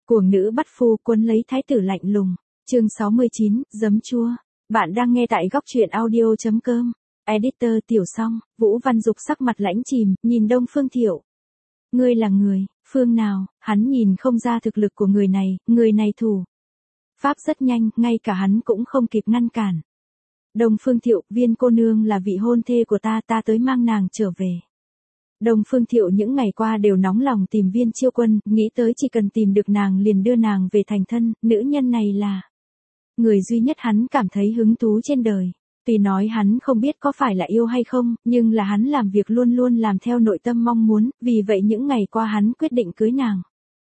Cuồng nữ bắt phu cuốn lấy thái tử lạnh lùng. Chương 69, giấm chua. Bạn đang nghe tại góc truyện audio.com. Editor Tiểu Song. Vũ Văn Dục sắc mặt lãnh chìm, nhìn Đông Phương Thiệu. Ngươi là người, phương nào? Hắn nhìn không ra thực lực của người này thủ pháp rất nhanh, ngay cả hắn cũng không kịp ngăn cản. Đông Phương Thiệu, Viên cô nương là vị hôn thê của ta tới mang nàng trở về. Đông Phương Thiệu những ngày qua đều nóng lòng tìm Viên Chiêu Quân, nghĩ tới chỉ cần tìm được nàng liền đưa nàng về thành thân, nữ nhân này là người duy nhất hắn cảm thấy hứng thú trên đời. Tuy nói hắn không biết có phải là yêu hay không, nhưng là hắn làm việc luôn luôn làm theo nội tâm mong muốn, vì vậy những ngày qua hắn quyết định cưới nàng.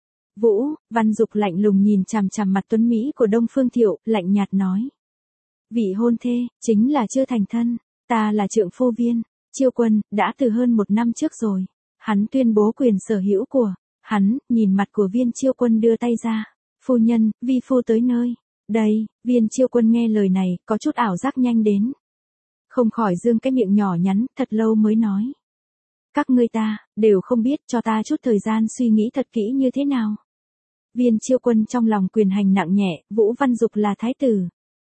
Vũ Văn Dục lạnh lùng nhìn chằm chằm mặt tuấn Mỹ của Đông Phương Thiệu, lạnh nhạt nói. Vị hôn thê, chính là chưa thành thân, ta là trượng phu Viên Chiêu Quân, đã từ hơn 1 năm trước rồi. Hắn tuyên bố quyền sở hữu của hắn, nhìn mặt của Viên Chiêu Quân đưa tay ra. Phu nhân, vi phu tới nơi. Đây, Viên Chiêu Quân nghe lời này, có chút ảo giác nhanh đến. Không khỏi dương cái miệng nhỏ nhắn, thật lâu mới nói. Các ngươi ta, đều không biết, cho ta chút thời gian suy nghĩ thật kỹ như thế nào. Viên Chiêu Quân trong lòng quyền hành nặng nhẹ, Vũ Văn Dục là thái tử.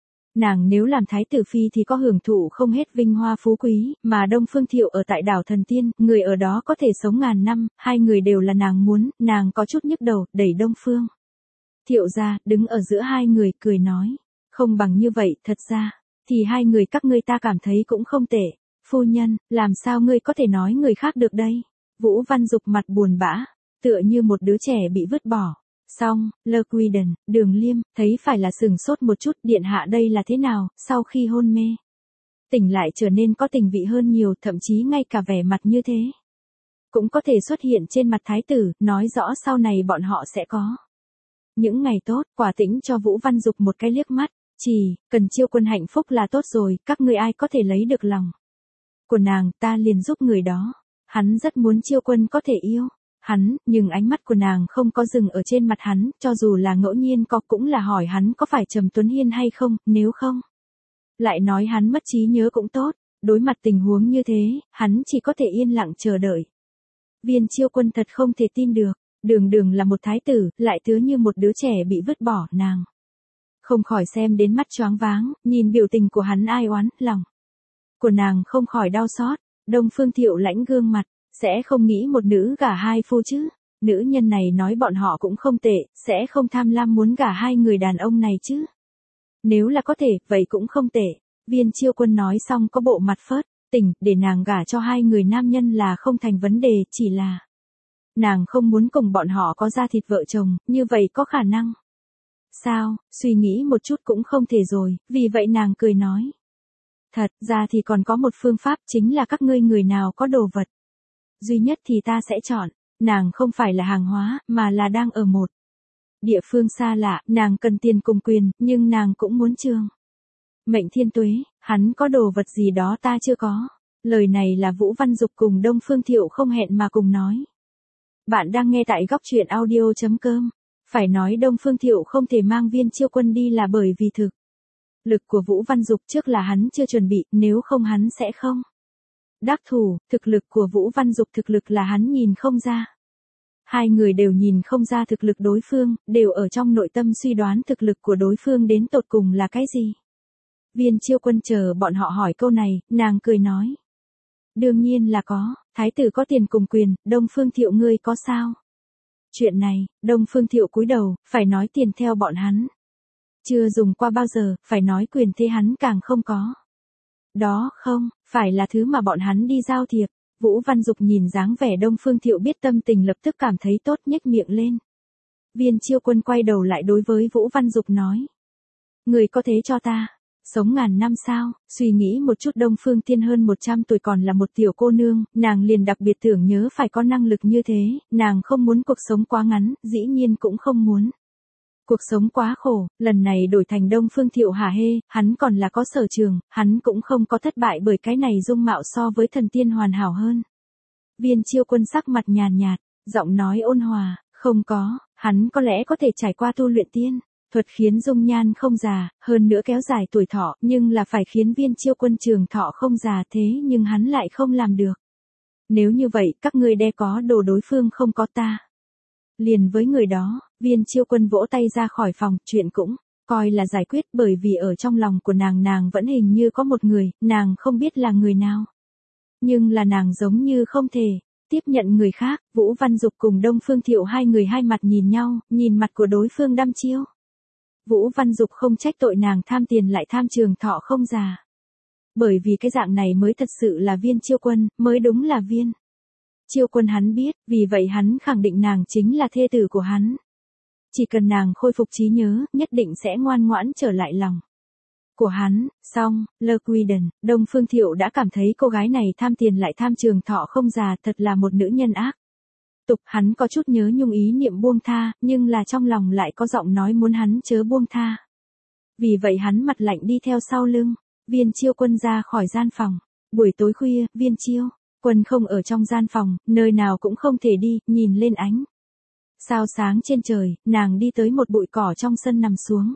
Nàng nếu làm thái tử phi thì có hưởng thụ không hết vinh hoa phú quý, mà Đông Phương Thiệu ở tại đảo Thần Tiên, người ở đó có thể sống ngàn năm, hai người đều là nàng muốn, nàng có chút nhức đầu, đẩy Đông Phương Thiệu ra, đứng ở giữa hai người, cười nói. Không bằng như vậy, thật ra, thì hai người các ngươi ta cảm thấy cũng không tệ. Phu nhân, làm sao ngươi có thể nói người khác được đây? Vũ Văn Dục mặt buồn bã, tựa như một đứa trẻ bị vứt bỏ. Xong, Lơ Quy Đần, Đường Liêm, thấy phải là sừng sốt một chút, điện hạ đây là thế nào, sau khi hôn mê. Tỉnh lại trở nên có tình vị hơn nhiều, thậm chí ngay cả vẻ mặt như thế. Cũng có thể xuất hiện trên mặt thái tử, nói rõ sau này bọn họ sẽ có. Những ngày tốt, quả tĩnh cho Vũ Văn Dục một cái liếc mắt, chỉ, cần Chiêu Quân hạnh phúc là tốt rồi, các ngươi ai có thể lấy được lòng của nàng, ta liền giúp người đó. Hắn rất muốn Chiêu Quân có thể yêu hắn, nhưng ánh mắt của nàng không có dừng ở trên mặt hắn, cho dù là ngẫu nhiên có cũng là hỏi hắn có phải Trầm Tuấn Hiên hay không, nếu không. Lại nói hắn mất trí nhớ cũng tốt, đối mặt tình huống như thế, hắn chỉ có thể yên lặng chờ đợi. Viên Chiêu Quân thật không thể tin được, đường là một thái tử, lại tứa như một đứa trẻ bị vứt bỏ, nàng. Không khỏi xem đến mắt choáng váng, nhìn biểu tình của hắn ai oán, lòng của nàng không khỏi đau xót. Đông Phương Thiệu lãnh gương mặt. Sẽ không nghĩ một nữ gả hai phu chứ. Nữ nhân này nói bọn họ cũng không tệ, sẽ không tham lam muốn gả hai người đàn ông này chứ. Nếu là có thể, vậy cũng không tệ. Viên Chiêu Quân nói xong có bộ mặt phớt, tỉnh, để nàng gả cho hai người nam nhân là không thành vấn đề, chỉ là nàng không muốn cùng bọn họ có ra thịt vợ chồng, như vậy có khả năng. Sao, suy nghĩ một chút cũng không thể rồi, vì vậy nàng cười nói. Thật ra thì còn có một phương pháp, chính là các ngươi người nào có đồ vật duy nhất thì ta sẽ chọn. Nàng không phải là hàng hóa, mà là đang ở một địa phương xa lạ, nàng cần tiền cùng quyền, nhưng nàng cũng muốn trường mệnh thiên tuế, hắn có đồ vật gì đó ta chưa có. Lời này là Vũ Văn Dục cùng Đông Phương Thiệu không hẹn mà cùng nói. Bạn đang nghe tại góc truyện audio.com. Phải nói Đông Phương Thiệu không thể mang Viên Chiêu Quân đi là bởi vì thực lực của Vũ Văn Dục trước là hắn chưa chuẩn bị, nếu không hắn sẽ không đắc thủ. Thực lực của Vũ Văn Dục thực lực là hắn nhìn không ra. Hai người đều nhìn không ra thực lực đối phương, đều ở trong nội tâm suy đoán thực lực của đối phương đến tột cùng là cái gì. Viên Chiêu Quân chờ bọn họ hỏi câu này, nàng cười nói. Đương nhiên là có, thái tử có tiền cùng quyền, Đông Phương Thiệu ngươi có sao? Chuyện này, Đông Phương Thiệu cúi đầu, phải nói tiền theo bọn hắn chưa dùng qua bao giờ, phải nói quyền thế hắn càng không có. Đó không, phải là thứ mà bọn hắn đi giao thiệp. Vũ Văn Dục nhìn dáng vẻ Đông Phương Thiệu biết tâm tình lập tức cảm thấy tốt, nhếch miệng lên. Viên Chiêu Quân quay đầu lại đối với Vũ Văn Dục nói. Người có thế cho ta sống ngàn năm sao? Suy nghĩ một chút, Đông Phương Tiên hơn 100 tuổi còn là một tiểu cô nương, nàng liền đặc biệt tưởng nhớ phải có năng lực như thế, nàng không muốn cuộc sống quá ngắn, dĩ nhiên cũng không muốn cuộc sống quá khổ. Lần này đổi thành Đông Phương Thiệu hả hê, hắn còn là có sở trường, hắn cũng không có thất bại bởi cái này dung mạo so với thần tiên hoàn hảo hơn. Viên Chiêu Quân sắc mặt nhàn nhạt, giọng nói ôn hòa, không có, hắn có lẽ có thể trải qua tu luyện tiên thuật khiến dung nhan không già, hơn nữa kéo dài tuổi thọ, nhưng là phải khiến Viên Chiêu Quân trường thọ không già, thế nhưng hắn lại không làm được. Nếu như vậy, các ngươi đe có đồ đối phương không có ta Liền với người đó, Viên Chiêu Quân vỗ tay ra khỏi phòng, chuyện cũng coi là giải quyết, bởi vì ở trong lòng của nàng vẫn hình như có một người, nàng không biết là người nào. Nhưng là nàng giống như không thể tiếp nhận người khác. Vũ Văn Dục cùng Đông Phương Thiệu hai người hai mặt nhìn nhau, nhìn mặt của đối phương đăm chiêu. Vũ Văn Dục không trách tội nàng tham tiền lại tham trường thọ không già. Bởi vì cái dạng này mới thật sự là Viên Chiêu Quân, mới đúng là Viên Chiêu Quân hắn biết, vì vậy hắn khẳng định nàng chính là thê tử của hắn. Chỉ cần nàng khôi phục trí nhớ, nhất định sẽ ngoan ngoãn trở lại lòng của hắn. Xong, Lơ Quy Đần, Đông Phương Thiệu đã cảm thấy cô gái này tham tiền lại tham trường thọ không già, thật là một nữ nhân ác tục. Hắn có chút nhớ nhung ý niệm buông tha, nhưng là trong lòng lại có giọng nói muốn hắn chớ buông tha. Vì vậy hắn mặt lạnh đi theo sau lưng Viên Chiêu Quân ra khỏi gian phòng. Buổi tối khuya, Viên Chiêu Quân không ở trong gian phòng, nơi nào cũng không thể đi, nhìn lên ánh sao sáng trên trời, nàng đi tới một bụi cỏ trong sân nằm xuống.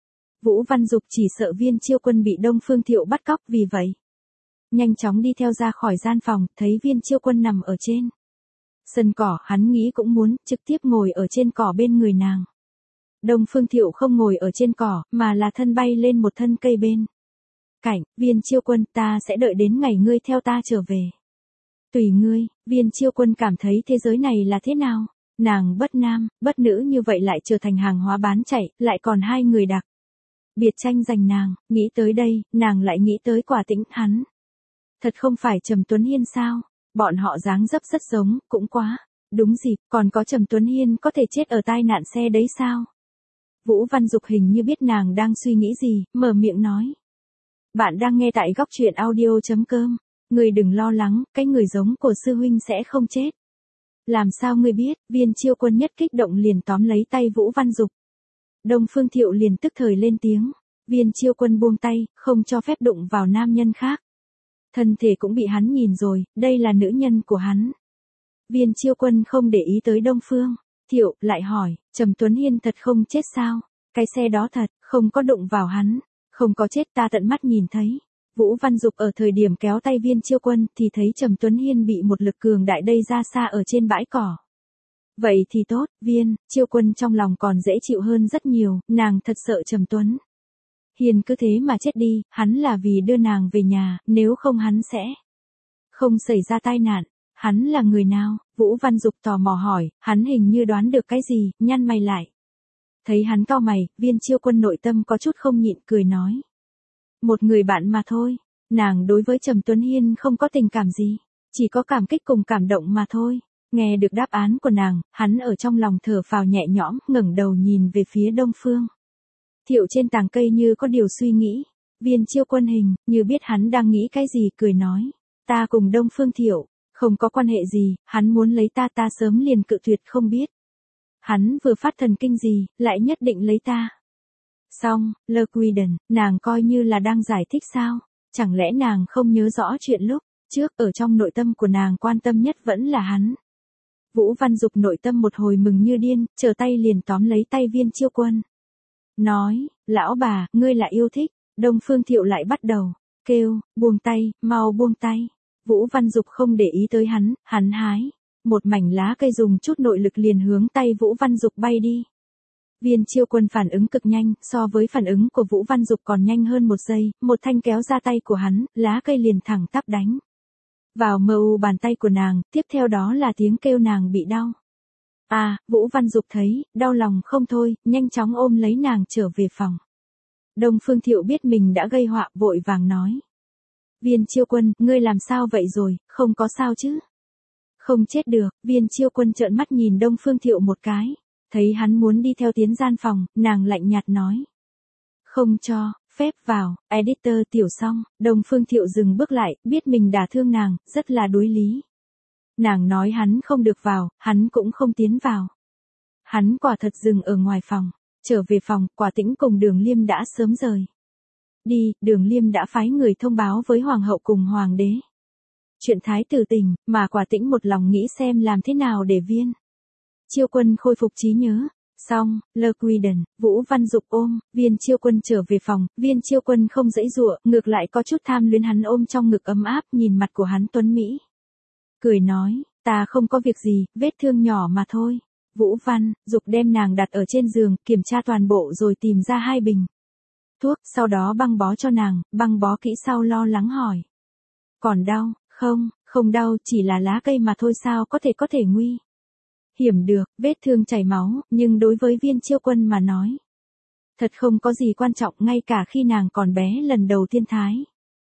Vũ Văn Dục chỉ sợ Viên Chiêu Quân bị Đông Phương Thiệu bắt cóc, vì vậy nhanh chóng đi theo ra khỏi gian phòng, thấy Viên Chiêu Quân nằm ở trên sân cỏ, hắn nghĩ cũng muốn trực tiếp ngồi ở trên cỏ bên người nàng. Đông Phương Thiệu không ngồi ở trên cỏ, mà là thân bay lên một thân cây bên cạnh. Viên Chiêu Quân, ta sẽ đợi đến ngày ngươi theo ta trở về. Tùy ngươi. Viên Chiêu Quân cảm thấy thế giới này là thế nào? Nàng bất nam, bất nữ như vậy lại trở thành hàng hóa bán chạy, lại còn hai người đặc biệt tranh giành nàng. Nghĩ tới đây, nàng lại nghĩ tới Quả Tĩnh, hắn thật không phải Trầm Tuấn Hiên sao? Bọn họ dáng dấp rất giống, cũng quá đúng dịp, còn có Trầm Tuấn Hiên có thể chết ở tai nạn xe đấy sao? Vũ Văn Dục hình như biết nàng đang suy nghĩ gì, mở miệng nói. Bạn đang nghe tại góc truyện audio.com. Ngươi đừng lo lắng, cái người giống của sư huynh sẽ không chết. Làm sao ngươi biết? Viên Chiêu Quân nhất kích động liền tóm lấy tay Vũ Văn Dục. Đông Phương Thiệu liền tức thời lên tiếng. Viên Chiêu Quân buông tay, không cho phép đụng vào nam nhân khác. Thân thể cũng bị hắn nhìn rồi, đây là nữ nhân của hắn. Viên Chiêu Quân không để ý tới Đông Phương Thiệu, lại hỏi, Trầm Tuấn Hiên thật không chết sao? Cái xe đó thật, không có đụng vào hắn. Không có chết, ta tận mắt nhìn thấy. Vũ Văn Dục ở thời điểm kéo tay Viên Chiêu Quân thì thấy Trầm Tuấn Hiên bị một lực cường đại đẩy ra xa ở trên bãi cỏ. Vậy thì tốt, Viên Chiêu Quân trong lòng còn dễ chịu hơn rất nhiều, nàng thật sợ Trầm Tuấn Hiên cứ thế mà chết đi, hắn là vì đưa nàng về nhà, nếu không hắn sẽ không xảy ra tai nạn. Hắn là người nào? Vũ Văn Dục tò mò hỏi, hắn hình như đoán được cái gì, nhăn mày lại. Thấy hắn cau mày, Viên Chiêu Quân nội tâm có chút không nhịn, cười nói. Một người bạn mà thôi, nàng đối với Trầm Tuấn Hiên không có tình cảm gì, chỉ có cảm kích cùng cảm động mà thôi. Nghe được đáp án của nàng, hắn ở trong lòng thở phào nhẹ nhõm, ngẩng đầu nhìn về phía Đông Phương Thiệu trên tàng cây như có điều suy nghĩ. Viên Chiêu Quân hình như biết hắn đang nghĩ cái gì, cười nói. Ta cùng Đông Phương Thiệu không có quan hệ gì, hắn muốn lấy ta sớm liền cự tuyệt, không biết hắn vừa phát thần kinh gì, lại nhất định lấy ta. Xong, Lơ Quy Đần, nàng coi như là đang giải thích sao? Chẳng lẽ nàng không nhớ rõ chuyện lúc trước, ở trong nội tâm của nàng quan tâm nhất vẫn là hắn. Vũ Văn Dục nội tâm một hồi mừng như điên, trở tay liền tóm lấy tay Viên Chiêu Quân. Nói, lão bà, ngươi là yêu thích. Đông Phương Thiệu lại bắt đầu kêu, buông tay, mau buông tay. Vũ Văn Dục không để ý tới hắn hái một mảnh lá cây dùng chút nội lực liền hướng tay Vũ Văn Dục bay đi. Viên Chiêu Quân phản ứng cực nhanh, so với phản ứng của Vũ Văn Dục còn nhanh hơn một giây, một thanh kéo ra tay của hắn, lá cây liền thẳng tắp đánh vào mu bàn tay của nàng, tiếp theo đó là tiếng kêu nàng bị đau. Vũ Văn Dục thấy, đau lòng không thôi, nhanh chóng ôm lấy nàng trở về phòng. Đông Phương Thiệu biết mình đã gây họa, vội vàng nói. Viên Chiêu Quân, ngươi làm sao vậy rồi, không có sao chứ? Không chết được. Viên Chiêu Quân trợn mắt nhìn Đông Phương Thiệu một cái. Thấy hắn muốn đi theo tiến gian phòng, nàng lạnh nhạt nói. Không cho phép vào. Editor Tiểu Song. Đông Phương Thiệu dừng bước lại, biết mình đả thương nàng, rất là đối lý. Nàng nói hắn không được vào, hắn cũng không tiến vào. Hắn quả thật dừng ở ngoài phòng. Trở về phòng, Quả Tĩnh cùng Đường Liêm đã sớm rời đi. Đường Liêm đã phái người thông báo với Hoàng hậu cùng Hoàng đế chuyện thái tử tình, mà Quả Tĩnh một lòng nghĩ xem làm thế nào để Viên Chiêu Quân khôi phục trí nhớ. Xong, Lơ Quy Đần, Vũ Văn Dục ôm Viên Chiêu Quân trở về phòng. Viên Chiêu Quân không giãy giụa, ngược lại có chút tham luyến hắn ôm trong ngực ấm áp, nhìn mặt của hắn tuấn mỹ, cười nói, ta không có việc gì, vết thương nhỏ mà thôi. Vũ Văn Dục đem nàng đặt ở trên giường, kiểm tra toàn bộ rồi tìm ra 2 bình thuốc, sau đó băng bó cho nàng, băng bó kỹ sau lo lắng hỏi. Còn đau, không, không đau, chỉ là lá cây mà thôi, sao có thể nguy hiểm được, vết thương chảy máu, nhưng đối với Viên Chiêu Quân mà nói, thật không có gì quan trọng, ngay cả khi nàng còn bé lần đầu tiên thái.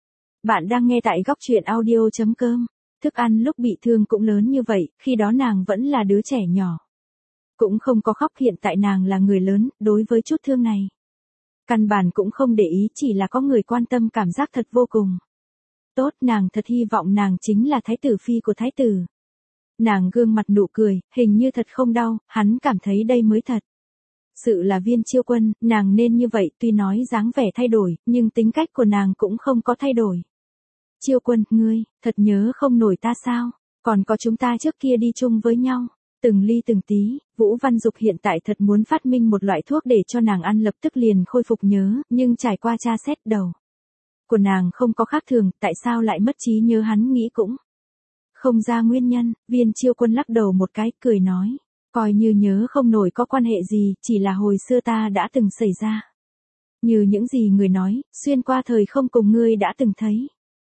Bạn đang nghe tại góc truyện audio.com. Thức ăn lúc bị thương cũng lớn như vậy, khi đó nàng vẫn là đứa trẻ nhỏ. Cũng không có khóc, hiện tại nàng là người lớn, đối với chút thương này. Căn bản cũng không để ý, chỉ là có người quan tâm, cảm giác thật vô cùng. Tốt, nàng thật hy vọng nàng chính là thái tử phi của thái tử. Nàng gương mặt nụ cười, hình như thật không đau, hắn cảm thấy đây mới thật. Sự là Viên Chiêu Quân, nàng nên như vậy, tuy nói dáng vẻ thay đổi, nhưng tính cách của nàng cũng không có thay đổi. Chiêu Quân, ngươi, thật nhớ không nổi ta sao? Còn có chúng ta trước kia đi chung với nhau. Từng ly từng tí, Vũ Văn Dục hiện tại thật muốn phát minh một loại thuốc để cho nàng ăn lập tức liền khôi phục nhớ, nhưng trải qua tra xét đầu của nàng không có khác thường, tại sao lại mất trí nhớ, hắn nghĩ cũng không ra nguyên nhân. Viên Chiêu Quân lắc đầu một cái, cười nói, coi như nhớ không nổi có quan hệ gì, chỉ là hồi xưa ta đã từng xảy ra. Như những gì người nói, xuyên qua thời không cùng ngươi đã từng thấy.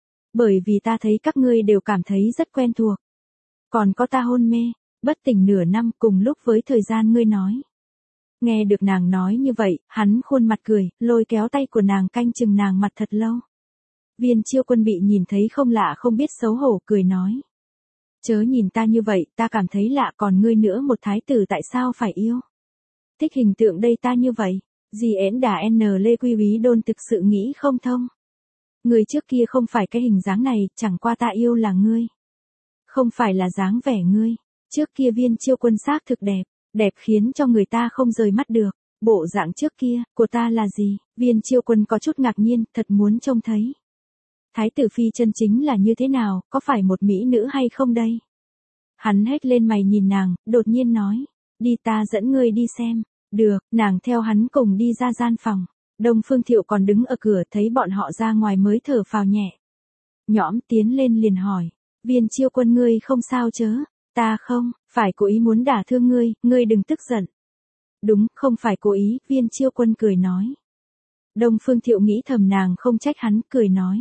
Bởi vì ta thấy các ngươi đều cảm thấy rất quen thuộc. Còn có ta hôn mê, bất tỉnh nửa năm cùng lúc với thời gian ngươi nói. Nghe được nàng nói như vậy, hắn khuôn mặt cười, lôi kéo tay của nàng canh chừng nàng mặt thật lâu. Viên Chiêu Quân bị nhìn thấy không lạ không biết xấu hổ, cười nói. Chớ nhìn ta như vậy, ta cảm thấy lạ, còn ngươi nữa, một thái tử tại sao phải yêu? Thích hình tượng đây ta như vậy, gì ễn đà n lê quy úy đôn thực sự nghĩ không thông. Người trước kia không phải cái hình dáng này, chẳng qua ta yêu là ngươi. Không phải là dáng vẻ ngươi. Trước kia Viên Chiêu Quân xác thực đẹp, đẹp khiến cho người ta không rời mắt được. Bộ dạng trước kia, của ta là gì? Viên Chiêu Quân có chút ngạc nhiên, thật muốn trông thấy. Thái tử phi chân chính là như thế nào, có phải một mỹ nữ hay không đây? Hắn hét lên mày nhìn nàng, đột nhiên nói. Đi, ta dẫn ngươi đi xem. Được, nàng theo hắn cùng đi ra gian phòng. Đông Phương Thiệu còn đứng ở cửa, thấy bọn họ ra ngoài mới thở phào nhẹ nhõm, tiến lên liền hỏi. Viên Chiêu Quân, ngươi không sao chớ? Ta không, phải cố ý muốn đả thương ngươi, ngươi đừng tức giận. Đúng, không phải cố ý, Viên Chiêu Quân cười nói. Đông Phương Thiệu nghĩ thầm nàng không trách hắn, cười nói.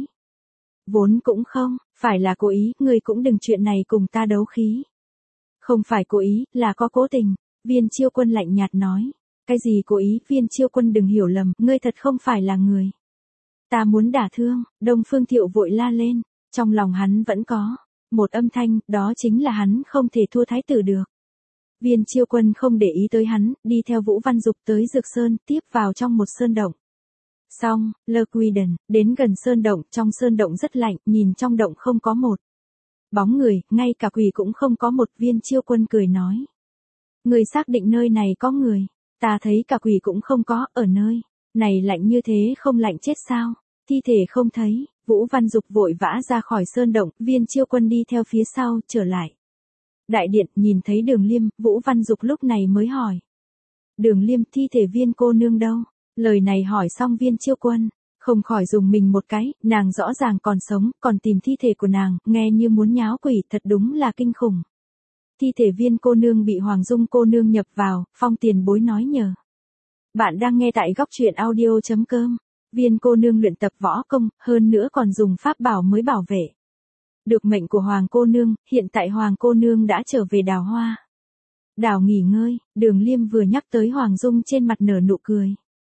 Vốn cũng không, phải là cố ý, ngươi cũng đừng chuyện này cùng ta đấu khí. Không phải cố ý, là có cố tình, Viên Chiêu Quân lạnh nhạt nói. Cái gì cố ý? Viên Chiêu Quân đừng hiểu lầm, ngươi thật không phải là người ta muốn đả thương. Đông Phương Thiệu vội la lên, trong lòng hắn vẫn có một âm thanh, đó chính là hắn không thể thua thái tử được. Viên Chiêu Quân không để ý tới hắn, đi theo Vũ Văn Dục tới Dược Sơn, tiếp vào trong một sơn động. Xong, Lơ Quy Đần, đến gần sơn động, trong sơn động rất lạnh, nhìn trong động không có một bóng người, ngay cả quỷ cũng không có một. Viên Chiêu Quân cười nói. Người xác định nơi này có người? Ta thấy cả quỷ cũng không có, ở nơi này lạnh như thế không lạnh chết sao? Thi thể không thấy. Vũ Văn Dục vội vã ra khỏi sơn động, Viên Chiêu Quân đi theo phía sau, trở lại đại điện, nhìn thấy Đường Liêm, Vũ Văn Dục lúc này mới hỏi. Đường Liêm, thi thể Viên cô nương đâu? Lời này hỏi xong Viên Chiêu Quân không khỏi dùng mình một cái, nàng rõ ràng còn sống, còn tìm thi thể của nàng, nghe như muốn nháo quỷ, thật đúng là kinh khủng. Thi thể Viên cô nương bị Hoàng Dung cô nương nhập vào, Phong tiền bối nói nhờ. Bạn đang nghe tại góc truyện audio.com. Viên cô nương luyện tập võ công, hơn nữa còn dùng pháp bảo mới bảo vệ được mệnh của Hoàng cô nương, hiện tại Hoàng cô nương đã trở về Đào Hoa đảo nghỉ ngơi. Đường Liêm vừa nhắc tới Hoàng Dung trên mặt nở nụ cười.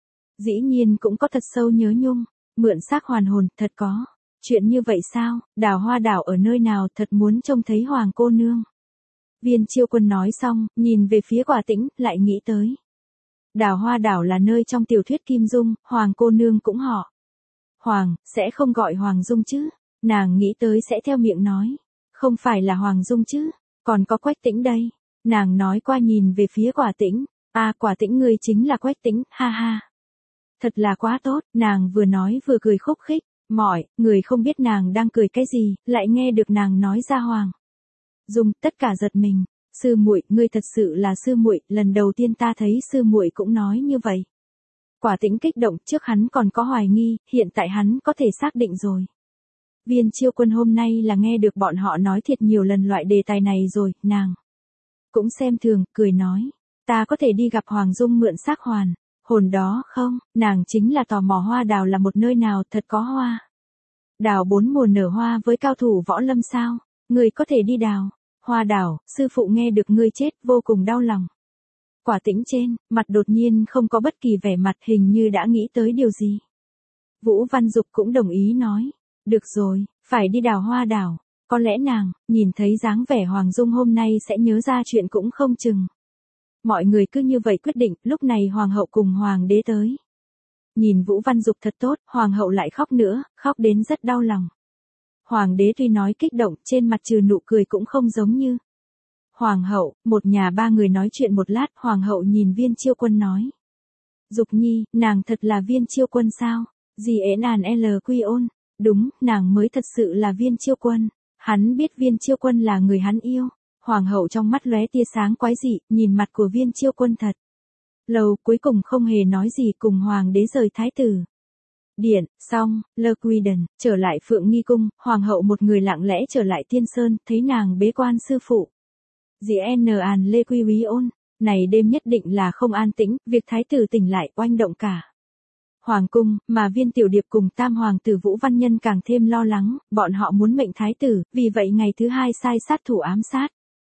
Dĩ nhiên cũng có thật sâu nhớ nhung, mượn xác hoàn hồn, thật có chuyện như vậy sao? Đào Hoa đảo ở nơi nào, thật muốn trông thấy Hoàng cô nương. Viên Chiêu Quân nói xong, nhìn về phía Quả Tĩnh, lại nghĩ tới. Đào Hoa đảo là nơi trong tiểu thuyết Kim Dung, Hoàng cô nương cũng họ Hoàng, sẽ không gọi Hoàng Dung chứ? Nàng nghĩ tới sẽ theo miệng nói. Không phải là Hoàng Dung chứ? Còn có Quách Tĩnh đây. Nàng nói qua nhìn về phía Quả Tĩnh. À, Quả Tĩnh, ngươi chính là Quách Tĩnh, ha ha. Thật là quá tốt, nàng vừa nói vừa cười khúc khích. Mọi người không biết nàng đang cười cái gì, lại nghe được nàng nói ra Hoàng Dung, tất cả giật mình. Sư muội, ngươi thật sự là sư muội, lần đầu tiên ta thấy sư muội cũng nói như vậy. Quả Tĩnh kích động, trước hắn còn có hoài nghi, hiện tại hắn có thể xác định rồi. Viên Chiêu Quân hôm nay là nghe được bọn họ nói thiệt nhiều lần loại đề tài này rồi, nàng cũng xem thường, cười nói. Ta có thể đi gặp Hoàng Dung mượn xác hoàn, hồn đó không, nàng chính là tò mò hoa đào là một nơi nào thật có hoa. Đào 4 mùa nở hoa với cao thủ võ lâm sao, người có thể đi đào. Hoa đào, sư phụ nghe được ngươi chết vô cùng đau lòng. Quả Tĩnh trên, mặt đột nhiên không có bất kỳ vẻ mặt, hình như đã nghĩ tới điều gì. Vũ Văn Dục cũng đồng ý nói. Được rồi, phải đi đào hoa đào. Có lẽ nàng, nhìn thấy dáng vẻ Hoàng Dung hôm nay sẽ nhớ ra chuyện cũng không chừng. Mọi người cứ như vậy quyết định, lúc này Hoàng hậu cùng Hoàng đế tới. Nhìn Vũ Văn Dục thật tốt, Hoàng hậu lại khóc nữa, khóc đến rất đau lòng. Hoàng đế tuy nói kích động, trên mặt trừ nụ cười cũng không giống như. Hoàng hậu, một nhà ba người nói chuyện một lát, Hoàng hậu nhìn Viên Chiêu Quân nói. Dục nhi, nàng thật là Viên Chiêu Quân sao? Dì ế nàn LQ ôn. Đúng, nàng mới thật sự là Viên Chiêu Quân. Hắn biết Viên Chiêu Quân là người hắn yêu. Hoàng hậu trong mắt lóe tia sáng quái dị, nhìn mặt của Viên Chiêu Quân thật lâu, cuối cùng không hề nói gì, cùng Hoàng đế rời thái tử điện. Xong, Lơ Quy Đần trở lại Phượng Nghi cung, Hoàng hậu một người lặng lẽ trở lại Tiên Sơn, thấy nàng bế quan sư phụ. Dì An Lê Quy Quý ôn, này đêm nhất định là không an tĩnh, việc thái tử tỉnh lại oanh động cả Hoàng cung, mà Viên Tiểu Điệp cùng tam hoàng tử Vũ Văn Nhân càng thêm lo lắng, bọn họ muốn mệnh thái tử, vì vậy ngày thứ hai sai sát thủ ám sát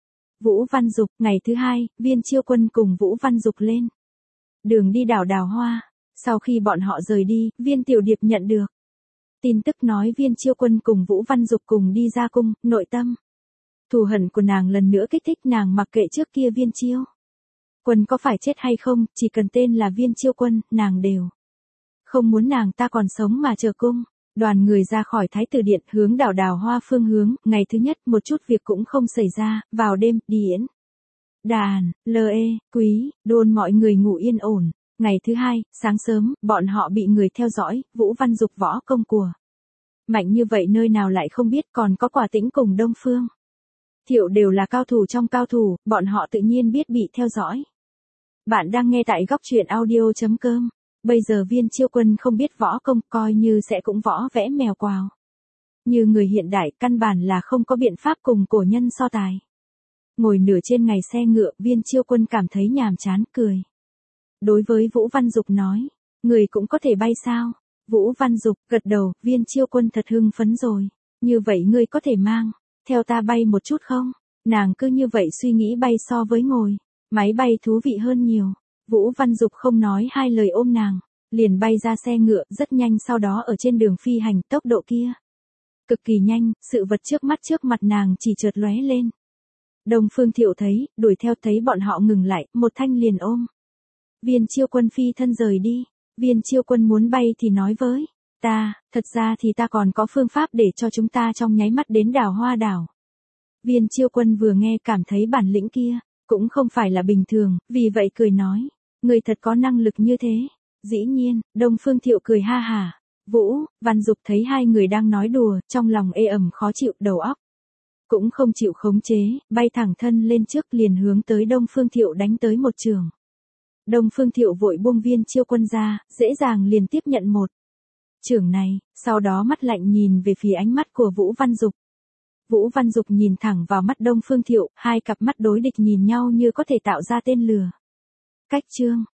Vũ Văn Dục. Ngày thứ hai, Viên Chiêu Quân cùng Vũ Văn Dục lên đường đi đào hoa. Sau khi bọn họ rời đi, Viên Tiểu Điệp nhận được tin tức nói Viên Chiêu Quân cùng Vũ Văn Dục cùng đi ra cung, nội tâm thù hận của nàng lần nữa kích thích nàng, mặc kệ trước kia Viên Chiêu Quân có phải chết hay không, chỉ cần tên là Viên Chiêu Quân, nàng đều không muốn nàng ta còn sống mà chờ cung. Đoàn người ra khỏi thái tử điện, hướng đào hoa phương hướng. Ngày thứ nhất, một chút việc cũng không xảy ra. Vào đêm, điển đàn, quý, đôn mọi người ngủ yên ổn. Ngày thứ hai, sáng sớm, bọn họ bị người theo dõi. Vũ Văn Dục võ công của mạnh như vậy nơi nào lại không biết, còn có Quả Tĩnh cùng Đông Phương Thiệu đều là cao thủ trong cao thủ, bọn họ tự nhiên biết bị theo dõi. Bạn đang nghe tại góc truyện audio.com. Bây giờ Viên Chiêu Quân không biết võ công, coi như sẽ cũng võ vẽ mèo quào. Như người hiện đại, căn bản là không có biện pháp cùng cổ nhân so tài. Ngồi nửa trên ngày xe ngựa, Viên Chiêu Quân cảm thấy nhàm chán, cười. Đối với Vũ Văn Dục nói, người cũng có thể bay sao? Vũ Văn Dục gật đầu, Viên Chiêu Quân thật hưng phấn rồi. Như vậy ngươi có thể mang theo ta bay một chút không? Nàng cứ như vậy suy nghĩ bay so với ngồi máy bay thú vị hơn nhiều. Vũ Văn Dục không nói hai lời ôm nàng, liền bay ra xe ngựa, rất nhanh, sau đó ở trên đường phi hành, tốc độ kia cực kỳ nhanh, sự vật trước mặt nàng chỉ chợt lóe lên. Đông Phương Thiệu thấy, đuổi theo, thấy bọn họ ngừng lại, một thanh liền ôm Viên Chiêu Quân phi thân rời đi. Viên Chiêu Quân muốn bay thì nói với ta, thật ra thì ta còn có phương pháp để cho chúng ta trong nháy mắt đến đào hoa đảo. Viên Chiêu Quân vừa nghe cảm thấy bản lĩnh kia cũng không phải là bình thường, vì vậy cười nói, người thật có năng lực như thế. Dĩ nhiên, Đông Phương Thiệu cười ha hả. Vũ Văn Dục thấy hai người đang nói đùa, trong lòng ê ẩm khó chịu, đầu óc cũng không chịu khống chế, bay thẳng thân lên trước, liền hướng tới Đông Phương Thiệu đánh tới một trường. Đông Phương Thiệu vội buông Viên Chiêu Quân ra, dễ dàng liền tiếp nhận một chưởng này, sau đó mắt lạnh nhìn về phía ánh mắt của Vũ Văn Dục. Vũ Văn Dục nhìn thẳng vào mắt Đông Phương Thiệu, hai cặp mắt đối địch nhìn nhau như có thể tạo ra tên lửa cách chương.